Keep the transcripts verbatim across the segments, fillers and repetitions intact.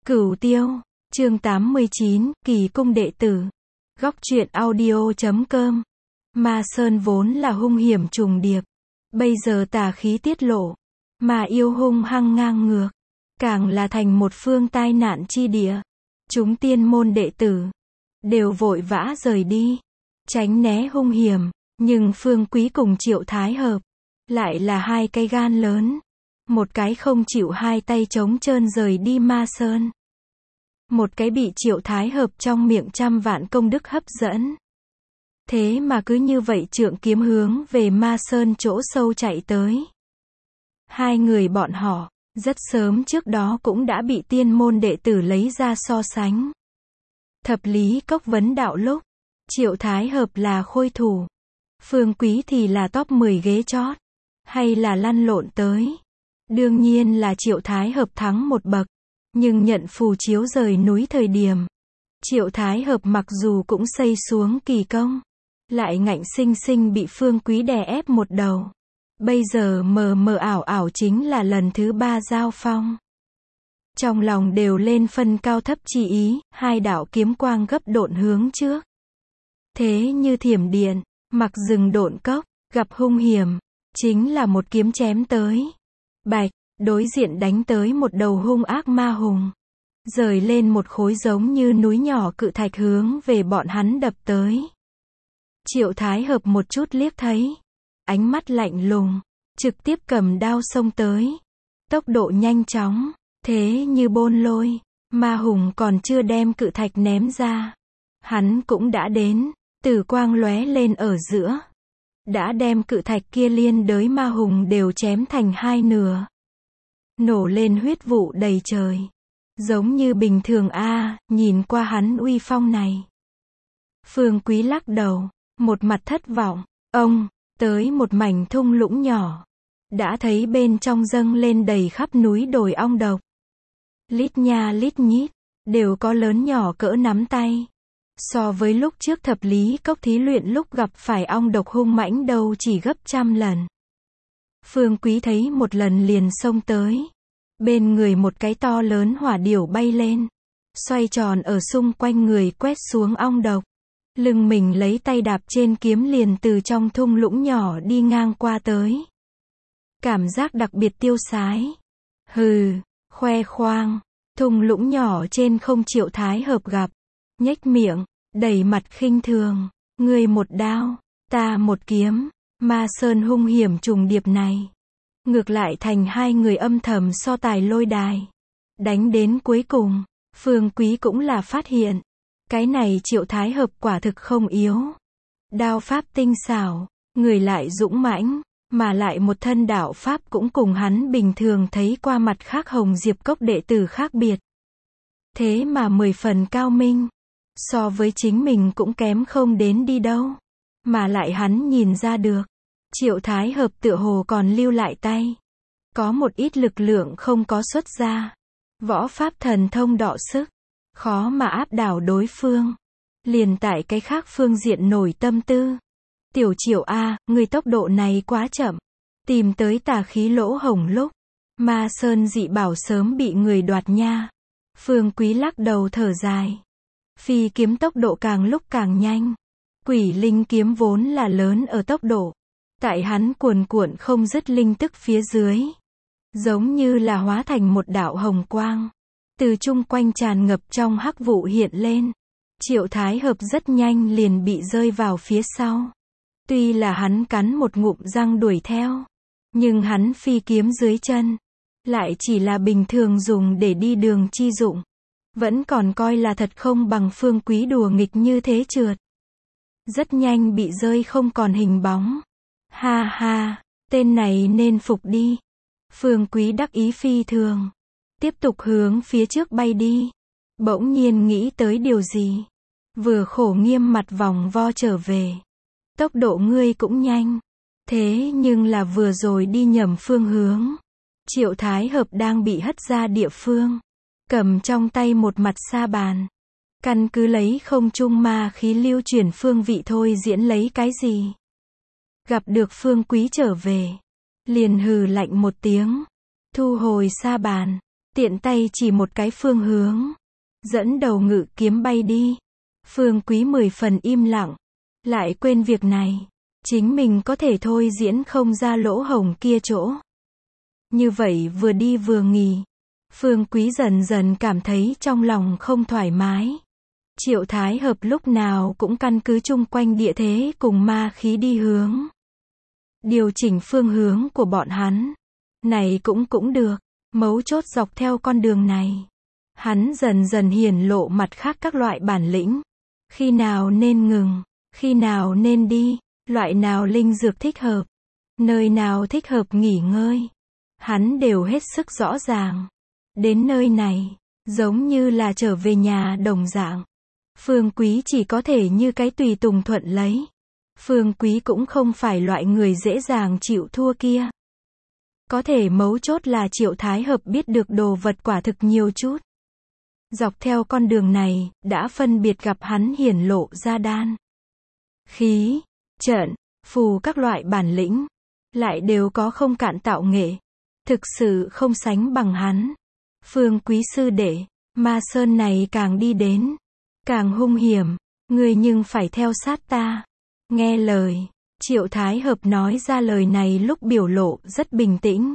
Cửu Tiêu, chương tám mươi chín, Kỳ cung đệ tử. Góc truyện audio chấm com. Ma Sơn vốn là hung hiểm trùng điệp. Bây giờ tà khí tiết lộ. Mà yêu hung hăng ngang ngược. Càng là thành một phương tai nạn chi địa. Chúng tiên môn đệ tử. Đều vội vã rời đi. Tránh né hung hiểm. Nhưng Phương Quý cùng Triệu Thái Hợp. Lại là hai cái gan lớn. Một cái không chịu hai tay trống trơn rời đi Ma Sơn. Một cái bị Triệu Thái Hợp trong miệng trăm vạn công đức hấp dẫn. Thế mà cứ như vậy trượng kiếm hướng về Ma Sơn chỗ sâu chạy tới. Hai người bọn họ, rất sớm trước đó cũng đã bị tiên môn đệ tử lấy ra so sánh. Thập lý cốc vấn đạo lúc, Triệu Thái Hợp là khôi thủ. Phương Quý thì là top mười ghế chót. Hay là lăn lộn tới. Đương nhiên là Triệu Thái Hợp thắng một bậc. Nhưng nhận phù chiếu rời núi thời điểm. Triệu Thái Hợp mặc dù cũng xây xuống kỳ công. Lại ngạnh sinh sinh bị Phương Quý đè ép một đầu. Bây giờ mờ mờ ảo ảo chính là lần thứ ba giao phong. Trong lòng đều lên phân cao thấp chi ý, hai đạo kiếm quang gấp độn hướng trước. Thế như thiểm điện, mặc rừng độn cốc, gặp hung hiểm, chính là một kiếm chém tới. Bạch, đối diện đánh tới một đầu hung ác ma hùng. Rời lên một khối giống như núi nhỏ cự thạch hướng về bọn hắn đập tới. Triệu Thái Hợp một chút liếc thấy. Ánh mắt lạnh lùng, trực tiếp cầm đao xông tới. Tốc độ nhanh chóng, thế như bôn lôi. Ma hùng còn chưa đem cự thạch ném ra. Hắn cũng đã đến, tử quang lóe lên ở giữa. Đã đem cự thạch kia liên đới ma hùng đều chém thành hai nửa. Nổ lên huyết vụ đầy trời. Giống như bình thường a à, nhìn qua hắn uy phong này. Phương Quý lắc đầu, một mặt thất vọng. Ông, tới một mảnh thung lũng nhỏ. Đã thấy bên trong dâng lên đầy khắp núi đồi ong độc. Lít nha lít nhít, đều có lớn nhỏ cỡ nắm tay. So với lúc trước thập lý cốc thí luyện lúc gặp phải ong độc hung mãnh đâu chỉ gấp trăm lần. Phương Quý thấy một lần liền xông tới. Bên người một cái to lớn hỏa điểu bay lên. Xoay tròn ở xung quanh người quét xuống ong độc. Lưng mình lấy tay đạp trên kiếm liền từ trong thung lũng nhỏ đi ngang qua tới. Cảm giác đặc biệt tiêu sái. Hừ, khoe khoang. Thung lũng nhỏ trên không Triệu Thái Hợp gặp. Nhếch miệng, đầy mặt khinh thường. Ngươi một đao, ta một kiếm. Ma Sơn hung hiểm trùng điệp này. Ngược lại thành hai người âm thầm so tài lôi đài. Đánh đến cuối cùng, Phương Quý cũng là phát hiện. Cái này Triệu Thái Hợp quả thực không yếu. Đao pháp tinh xảo, người lại dũng mãnh, mà lại một thân đạo pháp cũng cùng hắn bình thường thấy qua mặt khác Hồng Diệp Cốc đệ tử khác biệt. Thế mà mười phần cao minh. So với chính mình cũng kém không đến đi đâu. Mà lại hắn nhìn ra được. Triệu Thái Hợp tựa hồ còn lưu lại tay. Có một ít lực lượng không có xuất ra. Võ pháp thần thông đọ sức. Khó mà áp đảo đối phương. Liền tại cái khác phương diện nổi tâm tư. Tiểu Triệu A, người tốc độ này quá chậm. Tìm tới tà khí lỗ hổng lúc. Ma Sơn dị bảo sớm bị người đoạt nha. Phương Quý lắc đầu thở dài. Phi kiếm tốc độ càng lúc càng nhanh. Quỷ linh kiếm vốn là lớn ở tốc độ. Tại hắn cuồn cuộn không dứt linh tức phía dưới. Giống như là hóa thành một đạo hồng quang. Từ chung quanh tràn ngập trong hắc vụ hiện lên. Triệu Thái Hợp rất nhanh liền bị rơi vào phía sau. Tuy là hắn cắn một ngụm răng đuổi theo. Nhưng hắn phi kiếm dưới chân. Lại chỉ là bình thường dùng để đi đường chi dụng. Vẫn còn coi là thật không bằng Phương Quý đùa nghịch như thế trượt. Rất nhanh bị rơi không còn hình bóng. Ha ha, tên này nên phục đi. Phương Quý đắc ý phi thường. Tiếp tục hướng phía trước bay đi. Bỗng nhiên nghĩ tới điều gì. Vừa khổ nghiêm mặt vòng vo trở về. Tốc độ ngươi cũng nhanh. Thế nhưng là vừa rồi đi nhầm phương hướng. Triệu Thái Hợp đang bị hất ra địa phương. Cầm trong tay một mặt sa bàn. Căn cứ lấy không trung ma khí lưu chuyển phương vị thôi diễn lấy cái gì. Gặp được Phương Quý trở về. Liền hừ lạnh một tiếng. Thu hồi sa bàn. tiện tay chỉ một cái phương hướng, dẫn đầu ngự kiếm bay đi. Phương Quý mười phần im lặng, lại quên việc này, chính mình có thể thôi diễn không ra lỗ hổng kia chỗ. Như vậy vừa đi vừa nghỉ, Phương Quý dần dần cảm thấy trong lòng không thoải mái. Triệu Thái Hợp lúc nào cũng căn cứ chung quanh địa thế cùng ma khí đi hướng, điều chỉnh phương hướng của bọn hắn. Này cũng cũng được, mấu chốt dọc theo con đường này, hắn dần dần hiển lộ mặt khác các loại bản lĩnh. Khi nào nên ngừng, khi nào nên đi, loại nào linh dược thích hợp, nơi nào thích hợp nghỉ ngơi, hắn đều hết sức rõ ràng. Đến nơi này, giống như là trở về nhà đồng dạng. Phương Quý chỉ có thể như cái tùy tùng thuận lấy. Phương Quý cũng không phải loại người dễ dàng chịu thua kia. Có thể mấu chốt là Triệu Thái Hợp biết được đồ vật quả thực nhiều chút. Dọc theo con đường này, đã phân biệt gặp hắn hiển lộ ra đan, khí, trận, phù các loại bản lĩnh, lại đều có không cạn tạo nghệ. Thực sự không sánh bằng hắn. Phương Quý sư đệ, Ma Sơn này càng đi đến, càng hung hiểm, ngươi nhưng phải theo sát ta. Nghe lời, Triệu Thái Hợp nói ra lời này lúc biểu lộ rất bình tĩnh.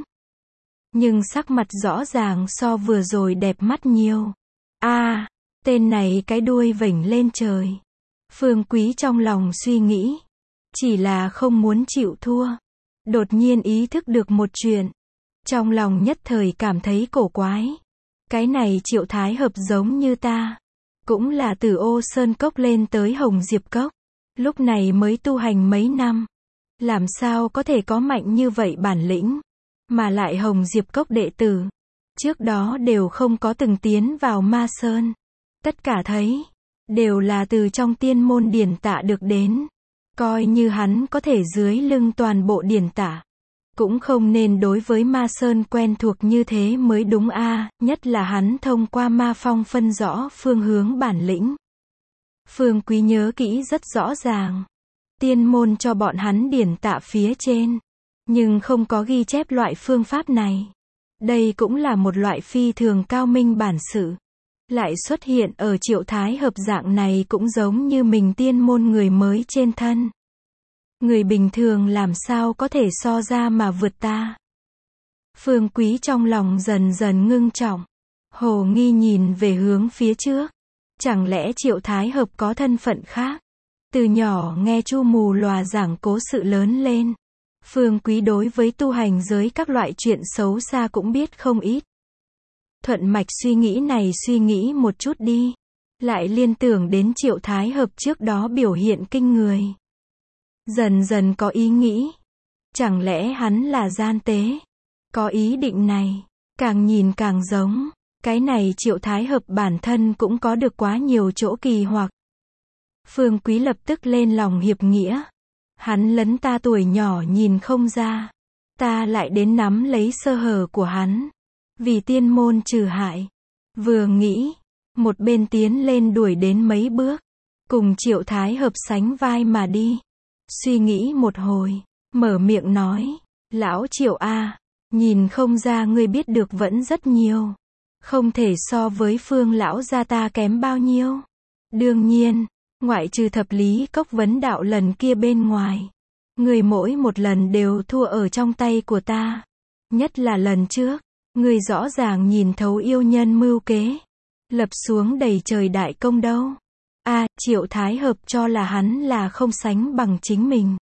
Nhưng sắc mặt rõ ràng so vừa rồi đẹp mắt nhiều. A, à, tên này cái đuôi vểnh lên trời. Phương Quý trong lòng suy nghĩ, chỉ là không muốn chịu thua. Đột nhiên ý thức được một chuyện, trong lòng nhất thời cảm thấy cổ quái. Cái này Triệu Thái Hợp giống như ta, cũng là từ Ô Sơn Cốc lên tới Hồng Diệp Cốc, lúc này mới tu hành mấy năm, làm sao có thể có mạnh như vậy bản lĩnh, mà lại Hồng Diệp Cốc đệ tử, trước đó đều không có từng tiến vào Ma Sơn. Tất cả thấy, đều là từ trong tiên môn điển tả được đến. Coi như hắn có thể dưới lưng toàn bộ điển tả, cũng không nên đối với Ma Sơn quen thuộc như thế mới đúng a, à, nhất là hắn thông qua ma phong phân rõ phương hướng bản lĩnh. Phương Quý nhớ kỹ rất rõ ràng, tiên môn cho bọn hắn điển tả phía trên, nhưng không có ghi chép loại phương pháp này. Đây cũng là một loại phi thường cao minh bản sự. Lại xuất hiện ở Triệu Thái Hợp dạng này cũng giống như mình tiên môn người mới trên thân. Người bình thường làm sao có thể so ra mà vượt ta. Phương Quý trong lòng dần dần ngưng trọng, hồ nghi nhìn về hướng phía trước. Chẳng lẽ Triệu Thái Hợp có thân phận khác? Từ nhỏ nghe Chu Mù Lòa giảng cố sự lớn lên, Phương Quý đối với tu hành giới các loại chuyện xấu xa cũng biết không ít. Thuận mạch suy nghĩ này suy nghĩ một chút đi, lại liên tưởng đến Triệu Thái Hợp trước đó biểu hiện kinh người. Dần dần có ý nghĩ, chẳng lẽ hắn là gian tế? Có ý định này, càng nhìn càng giống, cái này Triệu Thái Hợp bản thân cũng có được quá nhiều chỗ kỳ hoặc. Phương Quý lập tức lên lòng hiệp nghĩa. Hắn lấn ta tuổi nhỏ nhìn không ra, ta lại đến nắm lấy sơ hở của hắn, vì tiên môn trừ hại. Vừa nghĩ, một bên tiến lên đuổi đến mấy bước, cùng Triệu Thái Hợp sánh vai mà đi. Suy nghĩ một hồi, mở miệng nói, lão Triệu a, nhìn không ra ngươi biết được vẫn rất nhiều, không thể so với Phương lão gia ta kém bao nhiêu. Đương nhiên, ngoại trừ thập lý cốc vấn đạo lần kia bên ngoài, ngươi mỗi một lần đều thua ở trong tay của ta. Nhất là lần trước, ngươi rõ ràng nhìn thấu yêu nhân mưu kế, lập xuống đầy trời đại công đâu. A, à, Triệu Thái Hợp cho là hắn là không sánh bằng chính mình.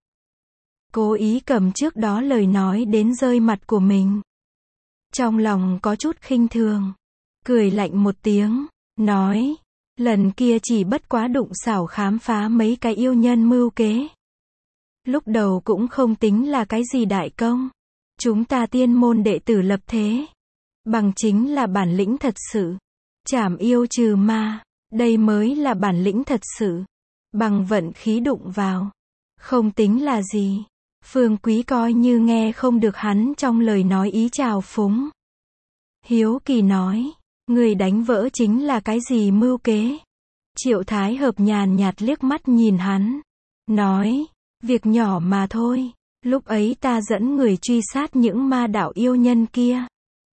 Cố ý cầm trước đó lời nói đến rơi mặt của mình. Trong lòng có chút khinh thường, cười lạnh một tiếng, nói, lần kia chỉ bất quá đụng xảo khám phá mấy cái yêu nhân mưu kế. Lúc đầu cũng không tính là cái gì đại công. Chúng ta tiên môn đệ tử lập thế, bằng chính là bản lĩnh thật sự. Trảm yêu trừ ma, đây mới là bản lĩnh thật sự. Bằng vận khí đụng vào, không tính là gì. Phương Quý coi như nghe không được hắn trong lời nói ý chào phúng. Hiếu kỳ nói, người đánh vỡ chính là cái gì mưu kế? Triệu Thái Hợp nhàn nhạt liếc mắt nhìn hắn, nói, việc nhỏ mà thôi. Lúc ấy ta dẫn người truy sát những ma đạo yêu nhân kia,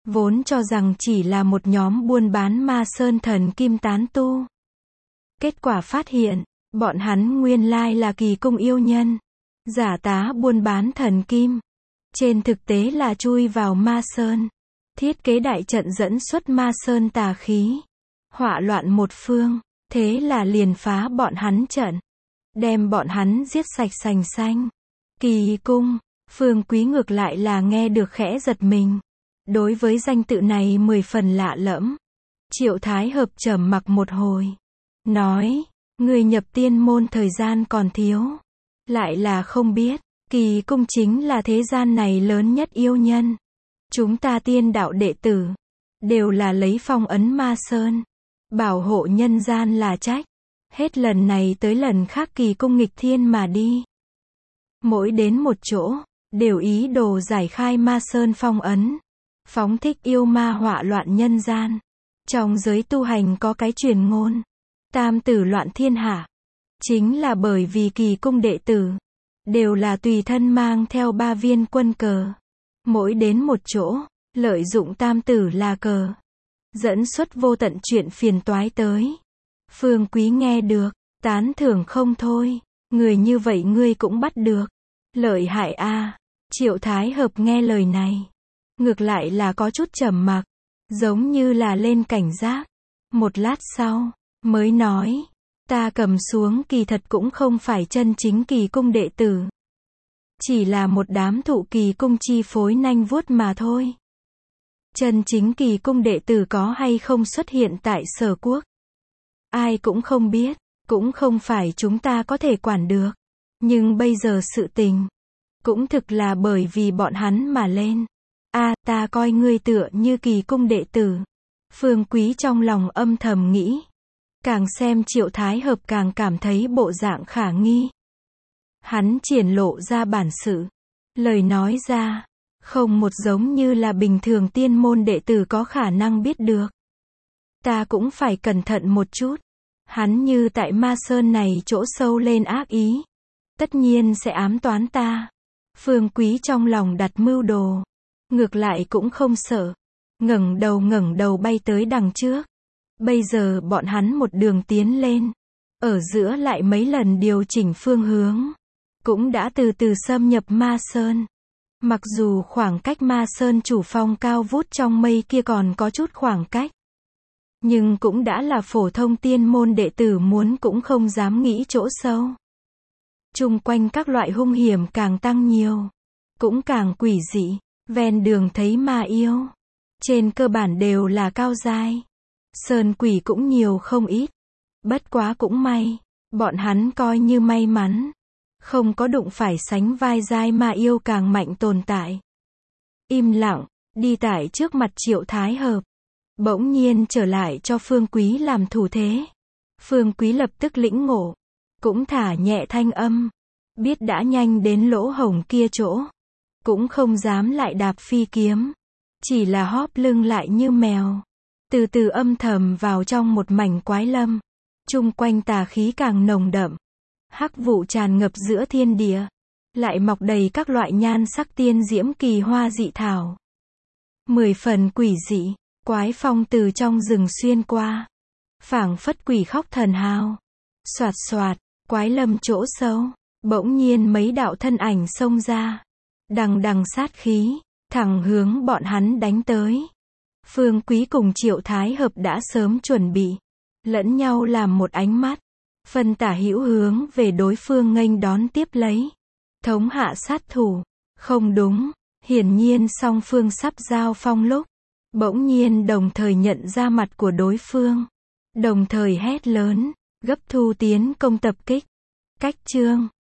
Vốn cho rằng chỉ là một nhóm buôn bán ma sơn thần kim tán tu. Kết quả phát hiện, bọn hắn nguyên lai là kỳ cung yêu nhân, giả tá buôn bán thần kim. Trên thực tế là chui vào ma sơn, thiết kế đại trận dẫn xuất ma sơn tà khí, họa loạn một phương, thế là liền phá bọn hắn trận, đem bọn hắn giết sạch sành xanh. Kỳ cung, Phương Quý ngược lại là nghe được khẽ giật mình. Đối với danh tự này mười phần lạ lẫm. Triệu Thái Hợp trầm mặc một hồi, nói, người nhập tiên môn thời gian còn thiếu, lại là không biết, kỳ cung chính là thế gian này lớn nhất yêu nhân. Chúng ta tiên đạo đệ tử, đều là lấy phong ấn ma sơn, bảo hộ nhân gian là trách. Hết lần này tới lần khác kỳ cung nghịch thiên mà đi. Mỗi đến một chỗ, đều ý đồ giải khai ma sơn phong ấn, phóng thích yêu ma họa loạn nhân gian. Trong giới tu hành có cái truyền ngôn, tam tử loạn thiên hạ, chính là bởi vì kỳ cung đệ tử, đều là tùy thân mang theo ba viên quân cờ. Mỗi đến một chỗ, lợi dụng tam tử là cờ, dẫn xuất vô tận chuyện phiền toái tới. Phương Quý nghe được, tán thưởng không thôi, người như vậy ngươi cũng bắt được. Lợi hại a. À. Triệu Thái Hợp nghe lời này, ngược lại là có chút trầm mặc, giống như là lên cảnh giác. Một lát sau, mới nói, ta cầm xuống kỳ thật cũng không phải chân chính kỳ cung đệ tử. Chỉ là một đám thụ kỳ cung chi phối nanh vuốt mà thôi. Chân chính kỳ cung đệ tử có hay không xuất hiện tại Sở Quốc, ai cũng không biết, cũng không phải chúng ta có thể quản được. Nhưng bây giờ sự tình, cũng thực là bởi vì bọn hắn mà lên. A, à, ta coi ngươi tựa như kỳ cung đệ tử. Phương Quý trong lòng âm thầm nghĩ. Càng xem Triệu Thái Hợp càng cảm thấy bộ dạng khả nghi. Hắn triển lộ ra bản sự. Lời nói ra, không một giống như là bình thường tiên môn đệ tử có khả năng biết được. Ta cũng phải cẩn thận một chút. Hắn như tại ma sơn này chỗ sâu lên ác ý, tất nhiên sẽ ám toán ta. Phương Quý trong lòng đặt mưu đồ, ngược lại cũng không sợ, ngẩng đầu ngẩng đầu bay tới đằng trước. Bây giờ bọn hắn một đường tiến lên, ở giữa lại mấy lần điều chỉnh phương hướng, cũng đã từ từ xâm nhập ma sơn. Mặc dù khoảng cách ma sơn chủ phong cao vút trong mây kia còn có chút khoảng cách, nhưng cũng đã là phổ thông tiên môn đệ tử muốn cũng không dám nghĩ chỗ sâu. Chung quanh các loại hung hiểm càng tăng nhiều, cũng càng quỷ dị. Ven đường thấy ma yêu, trên cơ bản đều là cao giai. Sơn quỷ cũng nhiều không ít. Bất quá cũng may, bọn hắn coi như may mắn, không có đụng phải sánh vai giai ma yêu càng mạnh tồn tại. Im lặng, đi tại trước mặt Triệu Thái Hợp, bỗng nhiên trở lại cho Phương Quý làm thủ thế. Phương Quý lập tức lĩnh ngộ, cũng thả nhẹ thanh âm, biết đã nhanh đến lỗ hổng kia chỗ, cũng không dám lại đạp phi kiếm, chỉ là hóp lưng lại như mèo, từ từ âm thầm vào trong một mảnh quái lâm. Chung quanh tà khí càng nồng đậm, hắc vụ tràn ngập giữa thiên địa, lại mọc đầy các loại nhan sắc tiên diễm kỳ hoa dị thảo. Mười phần quỷ dị, quái phong từ trong rừng xuyên qua, phảng phất quỷ khóc thần hào. Xoạt xoạt, quái lâm chỗ sâu, bỗng nhiên mấy đạo thân ảnh xông ra, đằng đằng sát khí, thẳng hướng bọn hắn đánh tới. Phương Quý cùng Triệu Thái Hợp đã sớm chuẩn bị, lẫn nhau làm một ánh mắt, phân tả hữu hướng về đối phương nghênh đón tiếp lấy. Thống hạ sát thủ, không đúng, hiển nhiên song phương sắp giao phong lúc, bỗng nhiên đồng thời nhận ra mặt của đối phương, đồng thời hét lớn, gấp thu tiến công tập kích. Cách chương